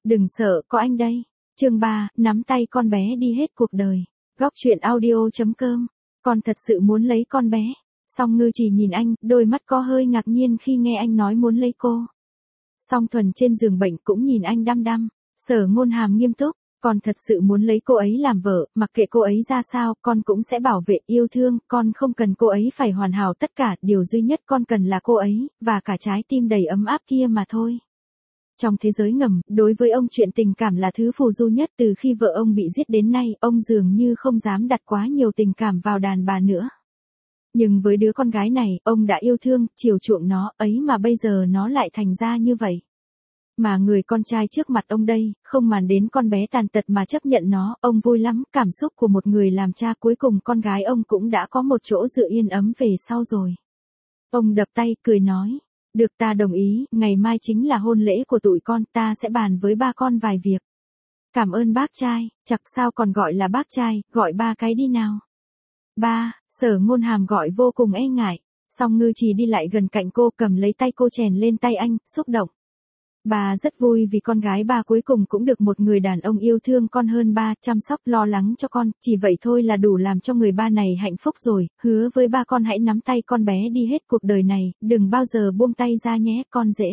Đừng sợ, có anh đây. Chương 3, nắm tay con bé đi hết cuộc đời. Góc truyện audio.com. Con thật sự muốn lấy con bé. Song Ngư chỉ nhìn anh, đôi mắt có hơi ngạc nhiên khi nghe anh nói muốn lấy cô. Song Thuần trên giường bệnh cũng nhìn anh đăm đăm. Sở Ngôn Hàm nghiêm túc, con thật sự muốn lấy cô ấy làm vợ, mặc kệ cô ấy ra sao, con cũng sẽ bảo vệ yêu thương, con không cần cô ấy phải hoàn hảo tất cả, điều duy nhất con cần là cô ấy, và cả trái tim đầy ấm áp kia mà thôi. Trong thế giới ngầm, đối với ông chuyện tình cảm là thứ phù du nhất. Từ khi vợ ông bị giết đến nay, ông dường như không dám đặt quá nhiều tình cảm vào đàn bà nữa. Nhưng với đứa con gái này, ông đã yêu thương, chiều chuộng nó, ấy mà bây giờ nó lại thành ra như vậy. Mà người con trai trước mặt ông đây, không màng đến con bé tàn tật mà chấp nhận nó, ông vui lắm, cảm xúc của một người làm cha, cuối cùng con gái ông cũng đã có một chỗ dựa yên ấm về sau rồi. Ông đập tay, cười nói, được, ta đồng ý, ngày mai chính là hôn lễ của tụi con, ta sẽ bàn với ba con vài việc. Cảm ơn bác trai, chắc sao còn gọi là bác trai, gọi ba cái đi nào. Ba, Sở Ngôn Hàm gọi vô cùng e ngại, song Ngư chỉ đi lại gần cạnh cô, cầm lấy tay cô chèn lên tay anh, xúc động. Bà rất vui vì con gái bà cuối cùng cũng được một người đàn ông yêu thương con hơn ba, chăm sóc lo lắng cho con, chỉ vậy thôi là đủ làm cho người ba này hạnh phúc rồi, hứa với ba con hãy nắm tay con bé đi hết cuộc đời này, đừng bao giờ buông tay ra nhé, con dễ.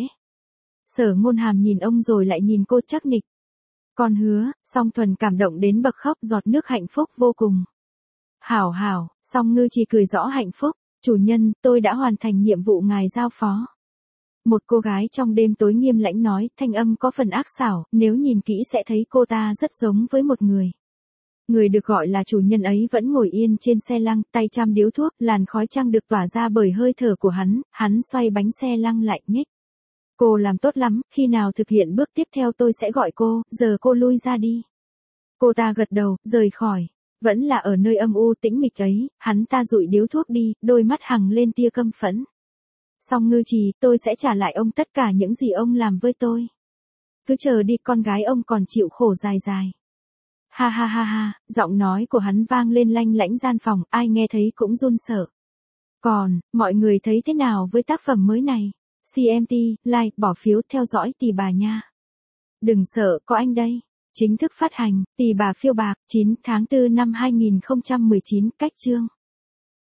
Sở Ngôn Hàm nhìn ông rồi lại nhìn cô chắc nịch. Con hứa, Song Thuần cảm động đến bật khóc, giọt nước hạnh phúc vô cùng. Hảo hảo, Song Ngư chỉ cười rõ hạnh phúc, chủ nhân, tôi đã hoàn thành nhiệm vụ ngài giao phó. Một cô gái trong đêm tối nghiêm lãnh nói, thanh âm có phần ác xảo, nếu nhìn kỹ sẽ thấy cô ta rất giống với một người. Người được gọi là chủ nhân ấy vẫn ngồi yên trên xe lăng, tay chăm điếu thuốc, làn khói trăng được tỏa ra bởi hơi thở của hắn xoay bánh xe lăng lại nhích. Cô làm tốt lắm, khi nào thực hiện bước tiếp theo tôi sẽ gọi cô, giờ cô lui ra đi. Cô ta gật đầu, rời khỏi. Vẫn là ở nơi âm u tĩnh mịch ấy, hắn ta dụi điếu thuốc đi, đôi mắt hằng lên tia căm phẫn. Song Ngư Trì, tôi sẽ trả lại ông tất cả những gì ông làm với tôi. Cứ chờ đi, con gái ông còn chịu khổ dài dài. Ha ha ha ha, giọng nói của hắn vang lên lanh lảnh gian phòng, ai nghe thấy cũng run sợ. Còn, mọi người thấy thế nào với tác phẩm mới này? CMT, like, bỏ phiếu, theo dõi Tỳ Bà nha. Đừng sợ, có anh đây. Chính thức phát hành, Tỳ Bà phiêu bạc, 9 tháng 4 năm 2019, cách chương.